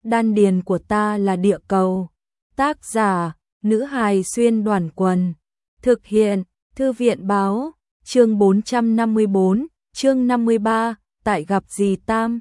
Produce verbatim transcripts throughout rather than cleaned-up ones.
đan điền của ta là địa cầu. Tác giả, nữ hài xuyên đoàn quần. Thực hiện, thư viện báo, chương bốn trăm năm mươi bốn, chương năm mươi ba, tại gặp dì Tam.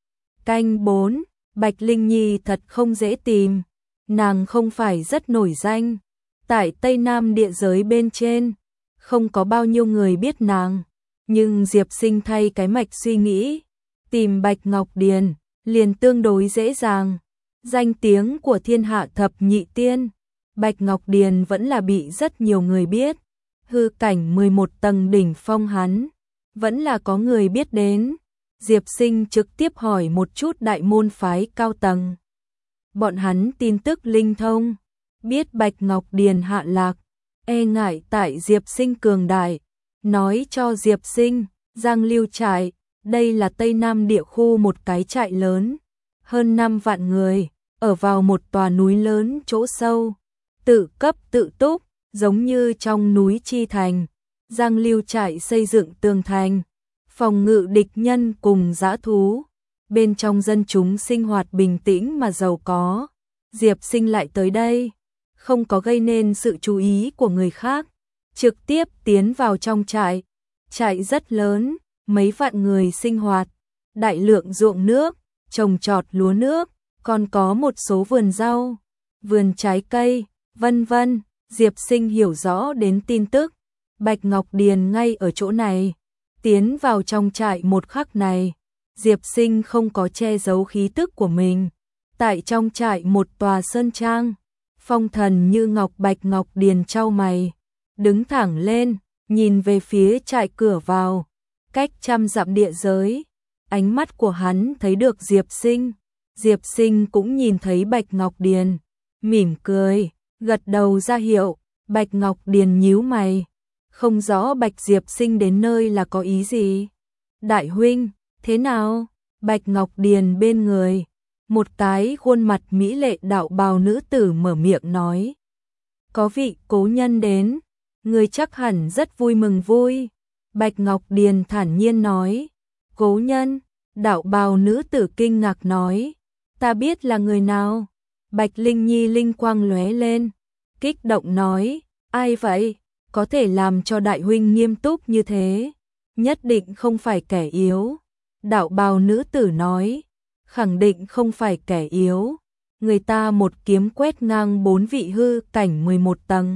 Canh bốn, Bạch Linh Nhi thật không dễ tìm, nàng không phải rất nổi danh. Tại Tây Nam địa giới bên trên, không có bao nhiêu người biết nàng, nhưng Diệp Sinh thay cái mạch suy nghĩ, tìm Bạch Ngọc Điền liền tương đối dễ dàng. Danh tiếng của thiên hạ thập nhị tiên, Bạch Ngọc Điền vẫn là bị rất nhiều người biết. Hư cảnh mười một tầng đỉnh phong hắn, vẫn là có người biết đến. Diệp Sinh trực tiếp hỏi một chút đại môn phái cao tầng. Bọn hắn tin tức linh thông, biết Bạch Ngọc Điền hạ lạc, e ngại tại Diệp Sinh cường đại, nói cho Diệp Sinh, Giang Lưu trại, đây là Tây Nam địa khu một cái trại lớn, hơn năm vạn người, ở vào một tòa núi lớn chỗ sâu, tự cấp tự túc, giống như trong núi chi thành. Giang Lưu trại xây dựng tường thành, phòng ngự địch nhân cùng dã thú, bên trong dân chúng sinh hoạt bình tĩnh mà giàu có. Diệp Sinh lại tới đây, không có gây nên sự chú ý của người khác, trực tiếp tiến vào trong trại. Trại rất lớn, mấy vạn người sinh hoạt, đại lượng ruộng nước, trồng trọt lúa nước, còn có một số vườn rau, vườn trái cây, vân vân. Diệp Sinh hiểu rõ đến tin tức, Bạch Ngọc Điền ngay ở chỗ này. Tiến vào trong trại một khắc này, Diệp Sinh không có che giấu khí tức của mình. Tại trong trại một tòa sơn trang, phong thần như ngọc Bạch Ngọc Điền chau mày, đứng thẳng lên, nhìn về phía trại cửa vào, cách trăm dặm địa giới. Ánh mắt của hắn thấy được Diệp Sinh, Diệp Sinh cũng nhìn thấy Bạch Ngọc Điền, mỉm cười, gật đầu ra hiệu. Bạch Ngọc Điền nhíu mày, không rõ Bạch Diệp Sinh đến nơi là có ý gì. Đại huynh, thế nào? Bạch Ngọc Điền bên người, một cái khuôn mặt mỹ lệ đạo bào nữ tử mở miệng nói. Có vị cố nhân đến, người chắc hẳn rất vui mừng vui. Bạch Ngọc Điền thản nhiên nói. Cố nhân, đạo bào nữ tử kinh ngạc nói. Ta biết là người nào. Bạch Linh Nhi linh quang lóe lên, kích động nói. Ai vậy? Có thể làm cho đại huynh nghiêm túc như thế, nhất định không phải kẻ yếu. Đạo bào nữ tử nói, khẳng định không phải kẻ yếu. Người ta một kiếm quét ngang bốn vị hư cảnh mười một tầng.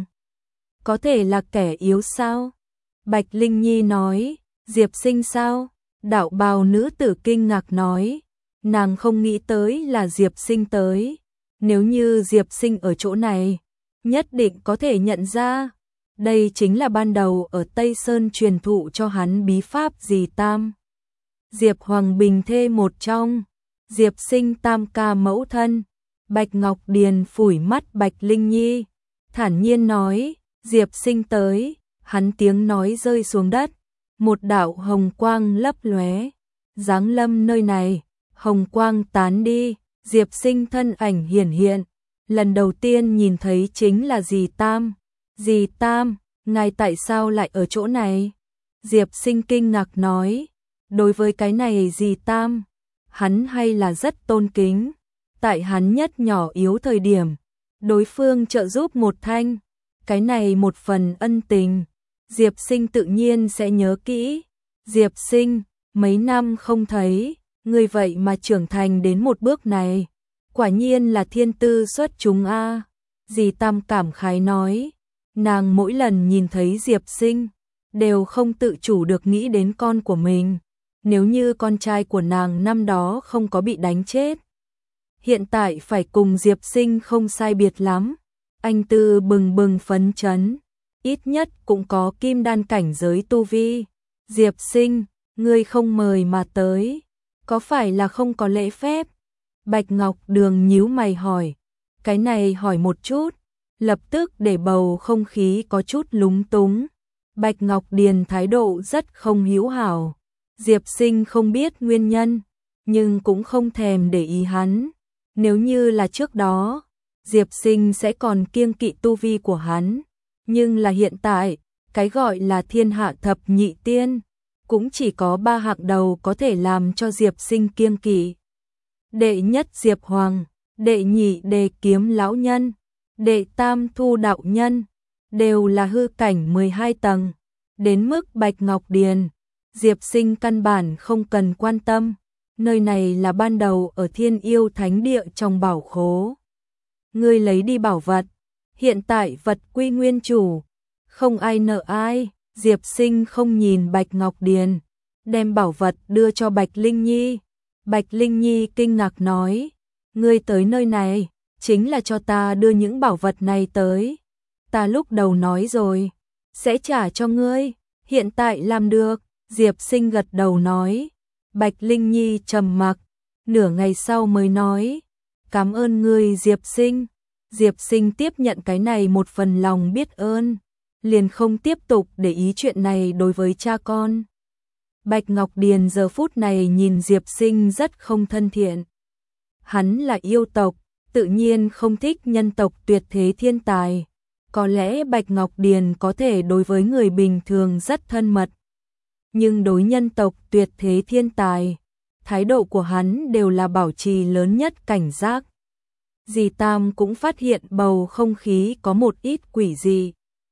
Có thể là kẻ yếu sao? Bạch Linh Nhi nói, Diệp Sinh sao? Đạo bào nữ tử kinh ngạc nói, nàng không nghĩ tới là Diệp Sinh tới. Nếu như Diệp Sinh ở chỗ này, nhất định có thể nhận ra. Đây chính là ban đầu ở Tây Sơn truyền thụ cho hắn bí pháp dì Tam. Diệp Hoàng Bình thê một trong, Diệp Sinh tam ca mẫu thân. Bạch Ngọc Điền phủi mắt Bạch Linh Nhi, thản nhiên nói, Diệp Sinh tới. Hắn tiếng nói rơi xuống đất, một đạo hồng quang lấp lóe, giáng lâm nơi này, hồng quang tán đi, Diệp Sinh thân ảnh hiển hiện. Lần đầu tiên nhìn thấy chính là dì Tam. Dì Tam, ngài tại sao lại ở chỗ này? Diệp Sinh kinh ngạc nói. Đối với cái này dì Tam, hắn hay là rất tôn kính. Tại hắn nhất nhỏ yếu thời điểm, đối phương trợ giúp một thanh, cái này một phần ân tình, Diệp Sinh tự nhiên sẽ nhớ kỹ. Diệp Sinh, mấy năm không thấy, người vậy mà trưởng thành đến một bước này, quả nhiên là thiên tư xuất chúng a. Dì Tam cảm khái nói. Nàng mỗi lần nhìn thấy Diệp Sinh, đều không tự chủ được nghĩ đến con của mình. Nếu như con trai của nàng năm đó không có bị đánh chết, hiện tại phải cùng Diệp Sinh không sai biệt lắm. Anh tư bừng bừng phấn chấn, ít nhất cũng có kim đan cảnh giới tu vi. Diệp Sinh, ngươi không mời mà tới, có phải là không có lễ phép? Bạch Ngọc Đường nhíu mày hỏi. Cái này hỏi một chút, lập tức để bầu không khí có chút lúng túng. Bạch Ngọc Điền thái độ rất không hữu hảo. Diệp Sinh không biết nguyên nhân, nhưng cũng không thèm để ý hắn. Nếu như là trước đó, Diệp Sinh sẽ còn kiêng kỵ tu vi của hắn. Nhưng là hiện tại, cái gọi là thiên hạ thập nhị tiên, cũng chỉ có ba hạng đầu có thể làm cho Diệp Sinh kiêng kỵ. Đệ nhất Diệp Hoàng, đệ nhị đề kiếm lão nhân, đệ tam thu đạo nhân, đều là hư cảnh mười hai tầng, đến mức Bạch Ngọc Điền, Diệp Sinh căn bản không cần quan tâm, nơi này là ban đầu ở Thiên Yêu Thánh Địa trong bảo khố. Ngươi lấy đi bảo vật, hiện tại vật quy nguyên chủ, không ai nợ ai. Diệp Sinh không nhìn Bạch Ngọc Điền, đem bảo vật đưa cho Bạch Linh Nhi. Bạch Linh Nhi kinh ngạc nói, ngươi tới nơi này, chính là cho ta đưa những bảo vật này tới. Ta lúc đầu nói rồi, sẽ trả cho ngươi, hiện tại làm được. Diệp Sinh gật đầu nói. Bạch Linh Nhi trầm mặc, nửa ngày sau mới nói, cảm ơn ngươi Diệp Sinh. Diệp Sinh tiếp nhận cái này một phần lòng biết ơn, liền không tiếp tục để ý chuyện này đối với cha con. Bạch Ngọc Điền giờ phút này nhìn Diệp Sinh rất không thân thiện. Hắn là yêu tộc, tự nhiên không thích nhân tộc tuyệt thế thiên tài. Có lẽ Bạch Ngọc Điền có thể đối với người bình thường rất thân mật, nhưng đối nhân tộc tuyệt thế thiên tài, thái độ của hắn đều là bảo trì lớn nhất cảnh giác. Dì Tam cũng phát hiện bầu không khí có một ít quỷ dị.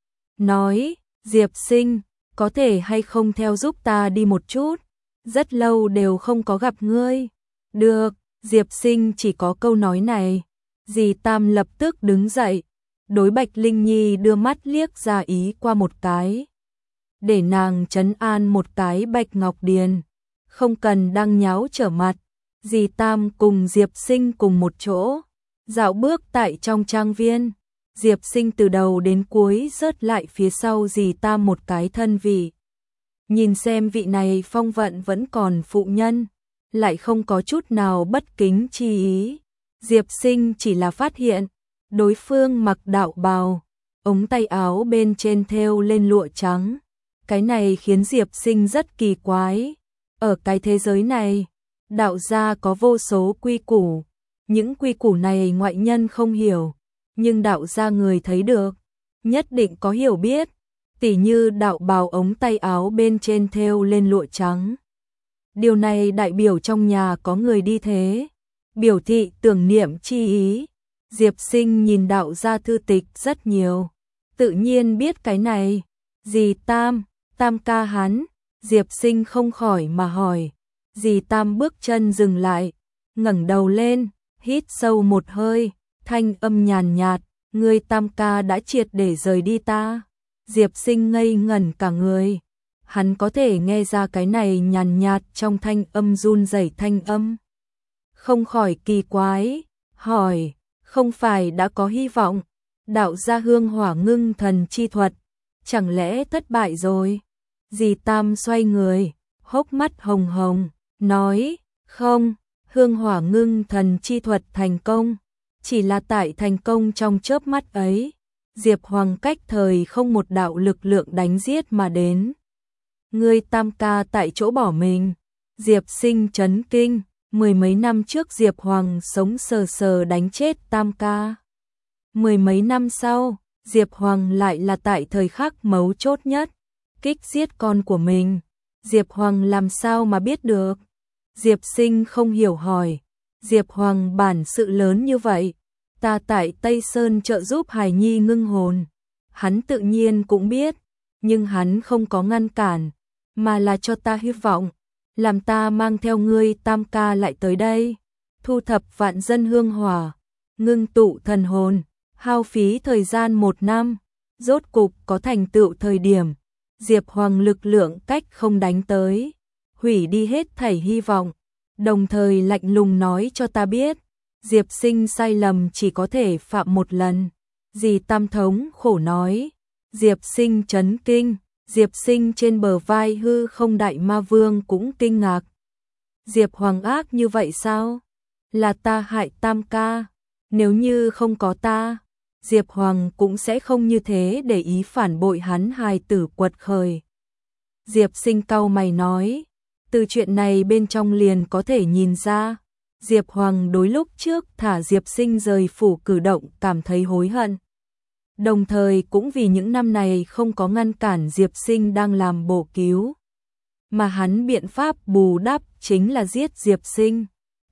Nói, Diệp Sinh, có thể hay không theo giúp ta đi một chút? Rất lâu đều không có gặp ngươi. Được, Diệp Sinh chỉ có câu nói này. Dì Tam lập tức đứng dậy, đối Bạch Linh Nhi đưa mắt liếc ra ý qua một cái, để nàng trấn an một cái Bạch Ngọc Điền, không cần đăng nháo trở mặt. Dì Tam cùng Diệp Sinh cùng một chỗ, dạo bước tại trong trang viên. Diệp Sinh từ đầu đến cuối rớt lại phía sau dì Tam một cái thân vị. Nhìn xem vị này phong vận vẫn còn phụ nhân, lại không có chút nào bất kính chi ý. Diệp Sinh chỉ là phát hiện, đối phương mặc đạo bào, ống tay áo bên trên thêu lên lụa trắng. Cái này khiến Diệp Sinh rất kỳ quái. Ở cái thế giới này, đạo gia có vô số quy củ. Những quy củ này ngoại nhân không hiểu, nhưng đạo gia người thấy được, nhất định có hiểu biết. Tỉ như đạo bào ống tay áo bên trên thêu lên lụa trắng. Điều này đại biểu trong nhà có người đi thế, biểu thị tưởng niệm chi ý. Diệp Sinh nhìn đạo gia thư tịch rất nhiều, tự nhiên biết cái này. Dì Tam, Tam ca hắn. Diệp Sinh không khỏi mà hỏi. Dì Tam bước chân dừng lại, ngẩng đầu lên, hít sâu một hơi, thanh âm nhàn nhạt, ngươi Tam ca đã triệt để rời đi ta. Diệp Sinh ngây ngẩn cả người, hắn có thể nghe ra cái này nhàn nhạt trong thanh âm run rẩy thanh âm. Không khỏi kỳ quái, hỏi, không phải đã có hy vọng, đạo gia hương hỏa ngưng thần chi thuật, chẳng lẽ thất bại rồi? Dì Tam xoay người, hốc mắt hồng hồng, nói, không, hương hỏa ngưng thần chi thuật thành công, chỉ là tại thành công trong chớp mắt ấy, Diệp Hoàng cách thời không một đạo lực lượng đánh giết mà đến. Ngươi Tam ca tại chỗ bỏ mình. Diệp Sinh chấn kinh, mười mấy năm trước Diệp Hoàng sống sờ sờ đánh chết Tam ca. Mười mấy năm sau, Diệp Hoàng lại là tại thời khắc mấu chốt nhất, kích giết con của mình. Diệp Hoàng làm sao mà biết được? Diệp Sinh không hiểu hỏi. Diệp Hoàng bản sự lớn như vậy, ta tại Tây Sơn trợ giúp Hải Nhi ngưng hồn, hắn tự nhiên cũng biết, nhưng hắn không có ngăn cản, mà là cho ta hy vọng, làm ta mang theo ngươi Tam ca lại tới đây, thu thập vạn dân hương hỏa, ngưng tụ thần hồn, hao phí thời gian một năm, rốt cục có thành tựu thời điểm. Diệp Hoàng lực lượng cách không đánh tới, hủy đi hết thảy hy vọng, đồng thời lạnh lùng nói cho ta biết, Diệp Sinh sai lầm chỉ có thể phạm một lần. Dì Tam thống khổ nói. Diệp Sinh chấn kinh, Diệp Sinh trên bờ vai hư không đại ma vương cũng kinh ngạc. Diệp Hoàng ác như vậy sao? Là ta hại Tam ca, nếu như không có ta, Diệp Hoàng cũng sẽ không như thế để ý phản bội hắn hài tử quật khởi. Diệp Sinh cau mày nói, từ chuyện này bên trong liền có thể nhìn ra, Diệp Hoàng đối lúc trước thả Diệp Sinh rời phủ cử động cảm thấy hối hận. Đồng thời cũng vì những năm này không có ngăn cản Diệp Sinh đang làm bổ cứu. Mà hắn biện pháp bù đắp chính là giết Diệp Sinh.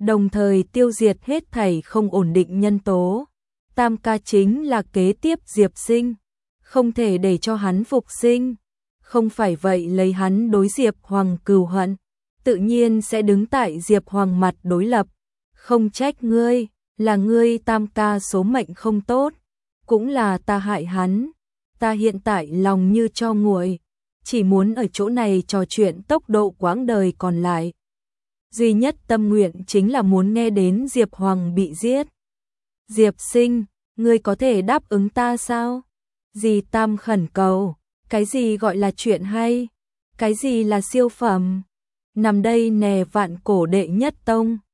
đồng thời tiêu diệt hết thảy không ổn định nhân tố. Tam ca chính là kế tiếp Diệp Sinh, không thể để cho hắn phục sinh, không phải vậy lấy hắn đối Diệp Hoàng cừu hận, tự nhiên sẽ đứng tại Diệp Hoàng mặt đối lập, không trách ngươi, là ngươi tam ca số mệnh không tốt, cũng là ta hại hắn, ta hiện tại lòng như tro nguội, chỉ muốn ở chỗ này trò chuyện tốc độ quãng đời còn lại. Duy nhất tâm nguyện chính là muốn nghe đến Diệp Hoàng bị giết. Diệp Sinh, ngươi có thể đáp ứng ta sao? Dì Tam khẩn cầu, cái gì gọi là chuyện hay? Cái gì là siêu phẩm? Nằm đây nè vạn cổ đệ nhất tông.